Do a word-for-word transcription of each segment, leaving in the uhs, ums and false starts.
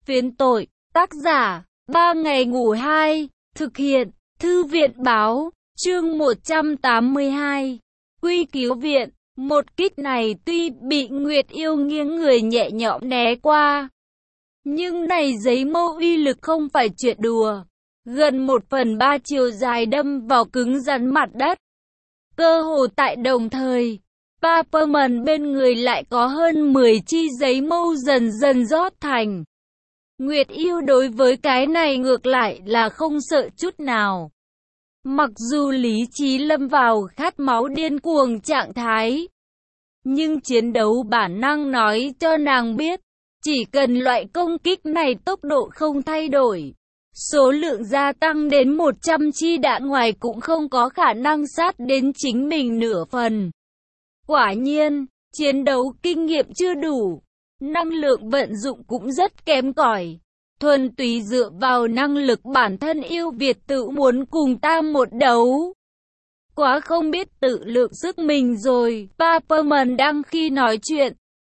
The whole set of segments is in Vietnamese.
Phiến tội, tác giả, ba ngày ngủ hai, thực hiện, Thư viện Báo, chương một trăm tám mươi hai, Quy cứu viện. Một kích này tuy bị Nguyệt Yêu nghiêng người nhẹ nhõm né qua, nhưng này giấy mâu uy lực không phải chuyện đùa, gần một phần ba chiều dài đâm vào cứng rắn mặt đất. Cơ hồ tại đồng thời, Paperman bên người lại có hơn mười chi giấy mâu dần dần rót thành. Nguyệt Yêu đối với cái này ngược lại là không sợ chút nào. Mặc dù lý trí lâm vào khát máu điên cuồng trạng thái, nhưng chiến đấu bản năng nói cho nàng biết, chỉ cần loại công kích này tốc độ không thay đổi, số lượng gia tăng đến một trăm chi đạn ngoài cũng không có khả năng sát đến chính mình nửa phần. Quả nhiên, chiến đấu kinh nghiệm chưa đủ, năng lượng vận dụng cũng rất kém cỏi. Thuần túy dựa vào năng lực bản thân yêu Việt tự muốn cùng ta một đấu. Quá không biết tự lượng sức mình rồi. Paperman đang khi nói chuyện,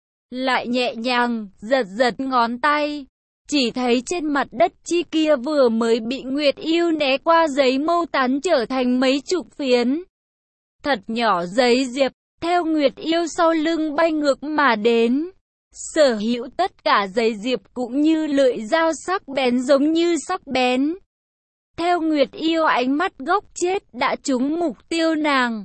lại nhẹ nhàng, giật giật ngón tay. Chỉ thấy trên mặt đất chi kia vừa mới bị Nguyệt Yêu né qua giấy mâu tán trở thành mấy chục phiến. Thật nhỏ giấy diệp, theo Nguyệt Yêu sau lưng bay ngược mà đến. Sở hữu tất cả giấy diệp cũng như lưỡi dao sắc bén giống như sắc bén. Theo Nguyệt Yêu ánh mắt góc chết đã trúng mục tiêu nàng.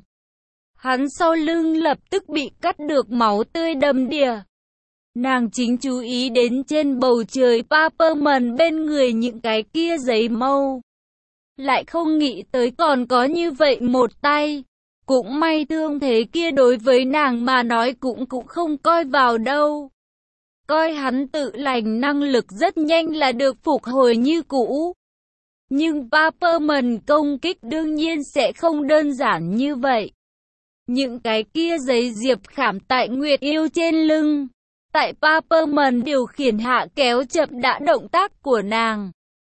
Hắn sau lưng lập tức bị cắt được máu tươi đầm đìa. Nàng chính chú ý đến trên bầu trời Paperman bên người những cái kia giấy mâu. Lại không nghĩ tới còn có như vậy một tay. Cũng may thương thế kia đối với nàng mà nói cũng cũng không coi vào đâu. Coi hắn tự lành năng lực rất nhanh là được phục hồi như cũ. Nhưng Paperman công kích đương nhiên sẽ không đơn giản như vậy. Những cái kia giấy diệp khảm tại Nguyệt Yêu trên lưng. Tại Paperman điều khiển hạ kéo chậm đã động tác của nàng.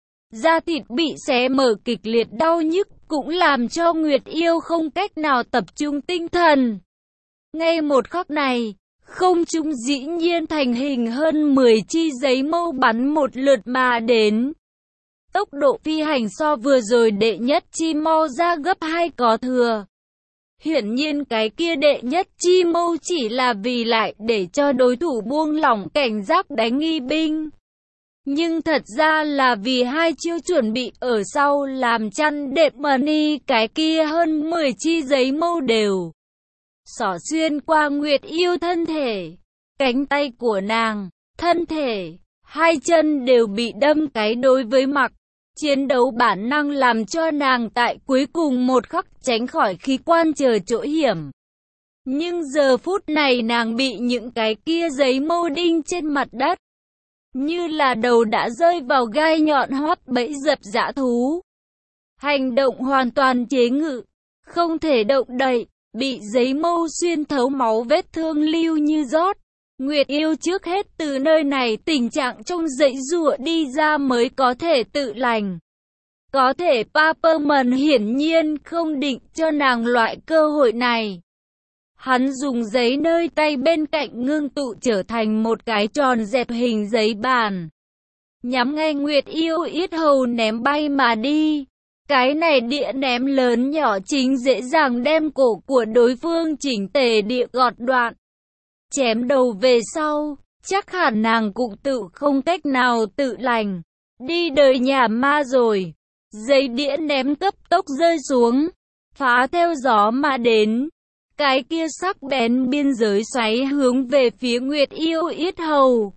Da thịt bị xé mở kịch liệt đau nhức cũng làm cho Nguyệt Yêu không cách nào tập trung tinh thần. Ngay một khắc này, không trung dĩ nhiên thành hình hơn mười chi giấy mâu bắn một lượt mà đến. Tốc độ phi hành so vừa rồi đệ nhất chi mau ra gấp hai có thừa. Hiển nhiên cái kia đệ nhất chi mâu chỉ là vì lại để cho đối thủ buông lỏng cảnh giác đánh nghi binh. Nhưng thật ra là vì hai chiêu chuẩn bị ở sau làm chăn đệm money cái kia hơn mười chi giấy mâu đều xỏ xuyên qua Nguyệt Yêu thân thể, cánh tay của nàng, thân thể, hai chân đều bị đâm cái đối với mặc. Chiến đấu bản năng làm cho nàng tại cuối cùng một khắc tránh khỏi khí quan chờ chỗ hiểm. Nhưng giờ phút này nàng bị những cái kia giấy mâu đinh trên mặt đất. Như là đầu đã rơi vào gai nhọn hoắt bẫy dập dã thú. Hành động hoàn toàn chế ngự, không thể động đậy, bị giấy mâu xuyên thấu máu vết thương lưu như rót. Nguyệt Yêu trước hết từ nơi này tình trạng trong dãy giụa đi ra mới có thể tự lành. Có thể Paperman hiển nhiên không định cho nàng loại cơ hội này. Hắn dùng giấy nơi tay bên cạnh ngưng tụ trở thành một cái tròn dẹp hình giấy bàn. Nhắm ngay Nguyệt Yêu yết hầu ném bay mà đi. Cái này địa ném lớn nhỏ chính dễ dàng đem cổ của đối phương chỉnh tề địa gọt đoạn. Chém đầu về sau, chắc hẳn nàng cũng tự không cách nào tự lành. Đi đời nhà ma rồi. Giấy đĩa ném cấp tốc rơi xuống, phá theo gió mà đến. Cái kia sắc bén biên giới xoáy hướng về phía Nguyệt Yêu yết hầu.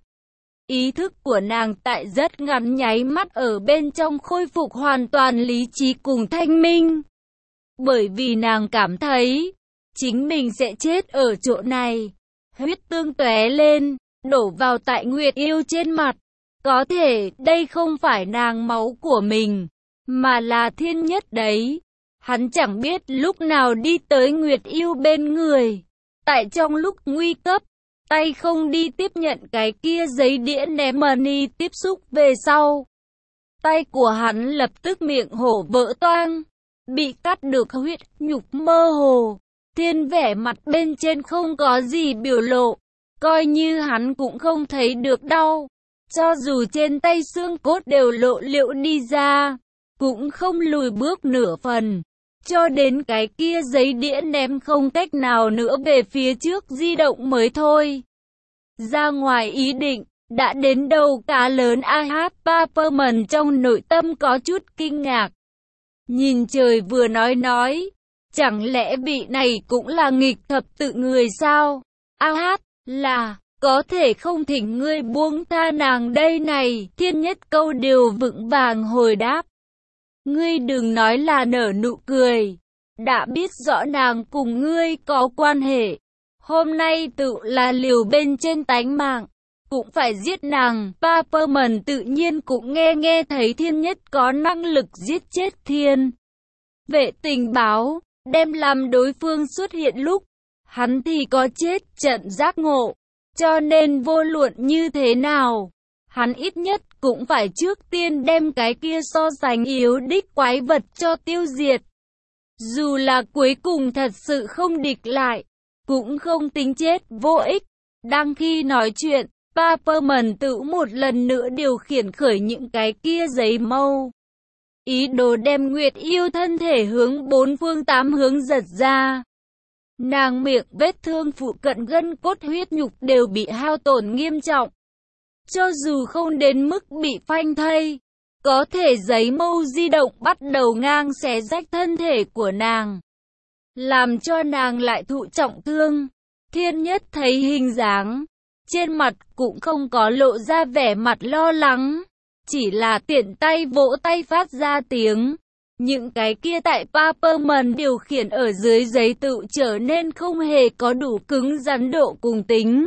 Ý thức của nàng tại rất ngắn nháy mắt ở bên trong khôi phục hoàn toàn lý trí cùng thanh minh. Bởi vì nàng cảm thấy, chính mình sẽ chết ở chỗ này. Huyết tương tóe lên, đổ vào tại Nguyệt Yêu trên mặt. Có thể đây không phải nàng máu của mình, mà là thiên nhất đấy. Hắn chẳng biết lúc nào đi tới Nguyệt Yêu bên người. Tại trong lúc nguy cấp, tay không đi tiếp nhận cái kia giấy đĩa ném money tiếp xúc về sau. Tay của hắn lập tức miệng hổ vỡ toang, bị cắt được huyết nhục mơ hồ. Thiên vẻ mặt bên trên không có gì biểu lộ, coi như hắn cũng không thấy được đau. cho dù trên tay xương cốt đều lộ liễu đi ra, cũng không lùi bước nửa phần, cho đến cái kia giấy đĩa ném không cách nào nữa về phía trước di động mới thôi. Ra ngoài ý định, đã đến đầu cá lớn Ahab Paperman trong nội tâm có chút kinh ngạc. Nhìn trời vừa nói nói, chẳng lẽ vị này cũng là nghịch thập tự người sao? Ahab, là, có thể không thỉnh ngươi buông tha nàng đây này, Thiên Nhất câu đều vững vàng hồi đáp. Ngươi đừng nói là nở nụ cười, đã biết rõ nàng cùng ngươi có quan hệ, hôm nay tự là liều bên trên tánh mạng, cũng phải giết nàng. Paperman tự nhiên cũng nghe nghe thấy Thiên Nhất có năng lực giết chết thiên vệ tình báo, đem làm đối phương xuất hiện lúc, hắn thì có chết trận giác ngộ, cho nên vô luận như thế nào, hắn ít nhất cũng phải trước tiên đem cái kia so sánh yếu đích quái vật cho tiêu diệt. Dù là cuối cùng thật sự không địch lại, cũng không tính chết vô ích. Đang khi nói chuyện, Paperman tự một lần nữa điều khiển khởi những cái kia giấy mâu, ý đồ đem Nguyệt Yêu thân thể hướng bốn phương tám hướng giật ra. Nàng miệng vết thương phụ cận gân cốt huyết nhục đều bị hao tổn nghiêm trọng. Cho dù không đến mức bị phanh thây, có thể giấy mâu di động bắt đầu ngang xé rách thân thể của nàng, làm cho nàng lại thụ trọng thương. Thiên Nhất thấy hình dáng, trên mặt cũng không có lộ ra vẻ mặt lo lắng, chỉ là tiện tay vỗ tay phát ra tiếng. Những cái kia tại Paperman điều khiển ở dưới giấy tự trở nên không hề có đủ cứng rắn độ cùng tính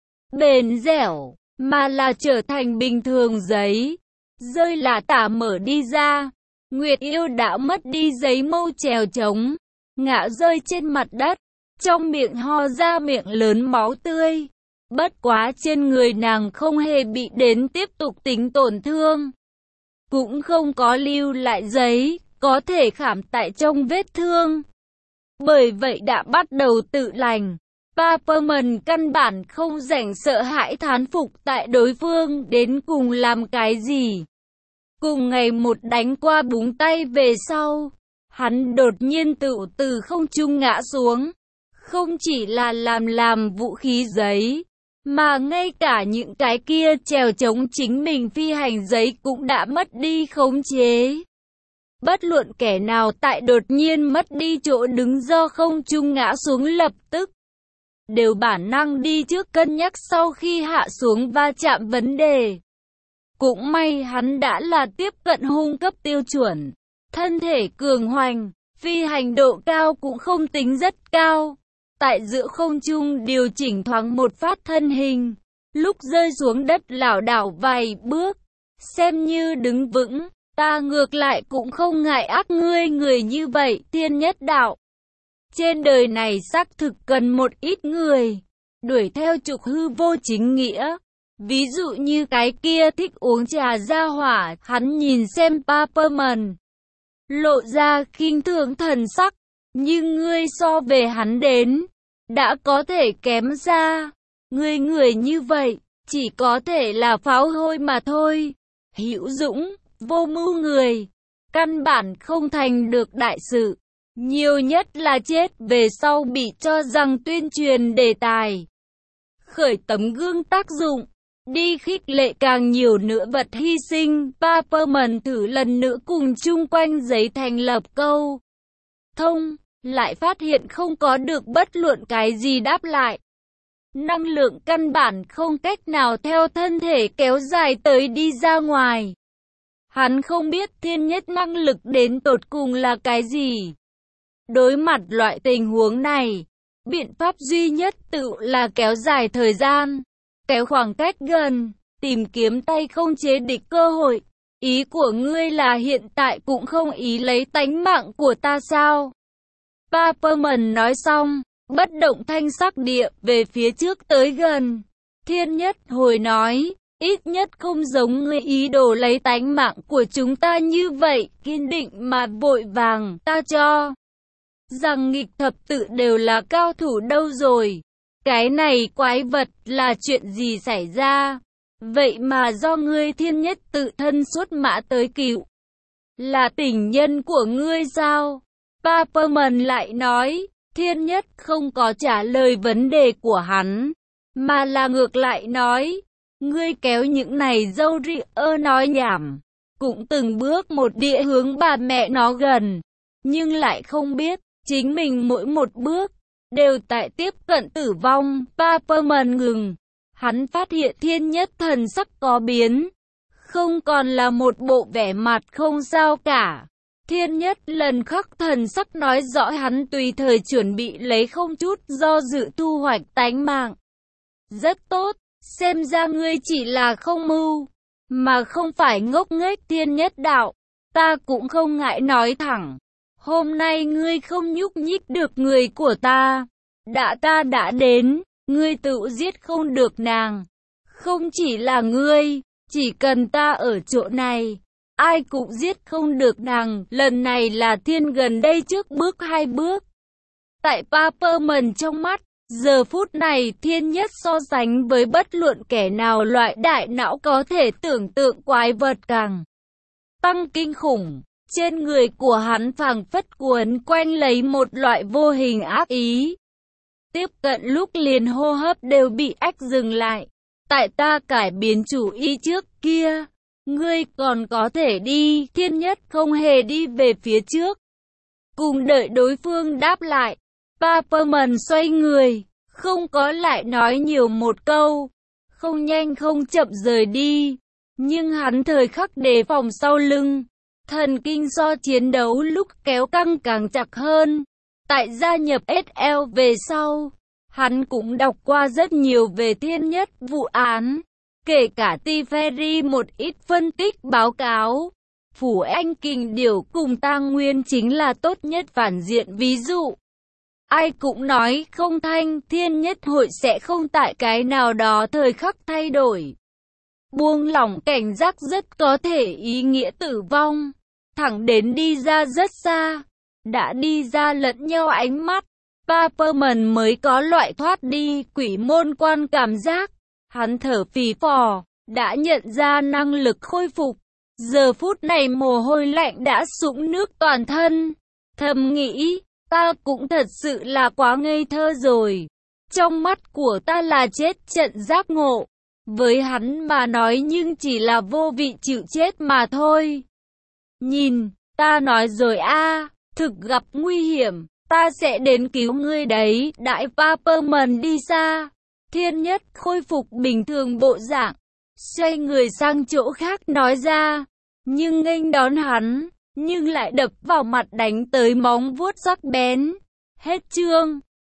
bền dẻo, mà là trở thành bình thường giấy. Rơi là tả mở đi ra, Nguyệt Yêu đã mất đi giấy mâu chèo trống, ngã rơi trên mặt đất, trong miệng ho ra miệng lớn máu tươi. Bất quá trên người nàng không hề bị đến tiếp tục tính tổn thương, cũng không có lưu lại giấy có thể khảm tại trong vết thương, bởi vậy đã bắt đầu tự lành. Paperman căn bản không rảnh sợ hãi thán phục tại đối phương đến cùng làm cái gì. Cùng ngày một đánh qua búng tay về sau, hắn đột nhiên tự từ không trung ngã xuống, không chỉ là làm làm vũ khí giấy, mà ngay cả những cái kia chèo chống chính mình phi hành giấy cũng đã mất đi khống chế. Bất luận kẻ nào tại đột nhiên mất đi chỗ đứng do không trung ngã xuống lập tức đều bản năng đi trước cân nhắc sau khi hạ xuống va chạm vấn đề. Cũng may hắn đã là tiếp cận hung cấp tiêu chuẩn, thân thể cường hoành, phi hành độ cao cũng không tính rất cao. Tại giữa không trung điều chỉnh thoáng một phát thân hình, lúc rơi xuống đất lảo đảo vài bước, xem như đứng vững. Ta ngược lại cũng không ngại ác ngươi người như vậy, Thiên Nhất đạo. Trên đời này xác thực cần một ít người đuổi theo trục hư vô chính nghĩa. Ví dụ như cái kia thích uống trà gia hỏa, hắn nhìn xem Paperman, lộ ra khinh thường thần sắc, nhưng ngươi so về hắn đến, đã có thể kém ra. Ngươi người như vậy, chỉ có thể là pháo hôi mà thôi. Hữu dũng, vô mưu người, căn bản không thành được đại sự. Nhiều nhất là chết về sau bị cho rằng tuyên truyền đề tài, khởi tấm gương tác dụng, đi khích lệ càng nhiều nữa vật hy sinh. Paperman thử lần nữa cùng chung quanh giấy thành lập câu thông, lại phát hiện không có được bất luận cái gì đáp lại. Năng lượng căn bản không cách nào theo thân thể kéo dài tới đi ra ngoài. Hắn không biết Thiên Nhất năng lực đến tột cùng là cái gì. Đối mặt loại tình huống này, biện pháp duy nhất tự là kéo dài thời gian, kéo khoảng cách gần, tìm kiếm tay không chế địch cơ hội. Ý của ngươi là hiện tại cũng không ý lấy tánh mạng của ta sao? Paperman nói xong, bất động thanh sắc địa về phía trước tới gần. Thiên Nhất hồi nói, ít nhất không giống ngươi ý đồ lấy tánh mạng của chúng ta như vậy, kiên định mà vội vàng. Ta cho rằng nghịch thập tự đều là cao thủ đâu rồi. Cái này quái vật là chuyện gì xảy ra? Vậy mà do ngươi Thiên Nhất tự thân xuất mã tới cứu. Là tình nhân của ngươi sao? Paperman lại nói, Thiên Nhất không có trả lời vấn đề của hắn, mà là ngược lại nói, ngươi kéo những này dâu ri ơ nói nhảm, cũng từng bước một địa hướng bà mẹ nó gần, nhưng lại không biết, chính mình mỗi một bước, đều tại tiếp cận tử vong. Paperman ngừng, hắn phát hiện Thiên Nhất thần sắc có biến, không còn là một bộ vẻ mặt không sao cả. Thiên Nhất lần khắc thần sắc nói rõ hắn tùy thời chuẩn bị lấy không chút do dự thu hoạch tánh mạng. Rất tốt, xem ra ngươi chỉ là không mưu, mà không phải ngốc nghếch. Thiên Nhất đạo, ta cũng không ngại nói thẳng. Hôm nay ngươi không nhúc nhích được người của ta. Đã ta đã đến, ngươi tự giết không được nàng. Không chỉ là ngươi, chỉ cần ta ở chỗ này, ai cũng giết không được nàng. Lần này là Thiên gần đây trước bước hai bước. Tại Paperman trong mắt, giờ phút này Thiên Nhất so sánh với bất luận kẻ nào loại đại não có thể tưởng tượng quái vật càng tăng kinh khủng. Trên người của hắn phảng phất cuốn quanh lấy một loại vô hình ác ý. Tiếp cận lúc liền hô hấp đều bị ách dừng lại. Tại ta cải biến chủ ý trước kia, ngươi còn có thể đi. Thiên Nhất không hề đi về phía trước, cùng đợi đối phương đáp lại. Paperman xoay người, không có lại nói nhiều một câu, không nhanh không chậm rời đi. Nhưng hắn thời khắc đề phòng sau lưng, thần kinh do chiến đấu lúc kéo căng càng chặt hơn. Tại gia nhập ét lờ về sau, hắn cũng đọc qua rất nhiều về Thiên Nhất vụ án, kể cả Tiferi một ít phân tích báo cáo. Phủ Anh Kình Điểu cùng Tang Nguyên chính là tốt nhất phản diện ví dụ. Ai cũng nói không thanh Thiên Nhất hội sẽ không tại cái nào đó thời khắc thay đổi. Buông lỏng cảnh giác rất có thể ý nghĩa tử vong. Thẳng đến đi ra rất xa, đã đi ra lẫn nhau ánh mắt, Paperman mới có loại thoát đi quỷ môn quan cảm giác. Hắn thở phì phò, đã nhận ra năng lực khôi phục. Giờ phút này mồ hôi lạnh đã sũng nước toàn thân. Thầm nghĩ, ta cũng thật sự là quá ngây thơ rồi. Trong mắt của ta là chết trận giác ngộ. Với hắn mà nói nhưng chỉ là vô vị chịu chết mà thôi. Nhìn, ta nói rồi a, thực gặp nguy hiểm, ta sẽ đến cứu ngươi đấy. Đại Paperman đi xa, Thiên Nhất khôi phục bình thường bộ dạng, xoay người sang chỗ khác nói ra, nhưng nghênh đón hắn, nhưng lại đập vào mặt đánh tới móng vuốt sắc bén. Hết chương.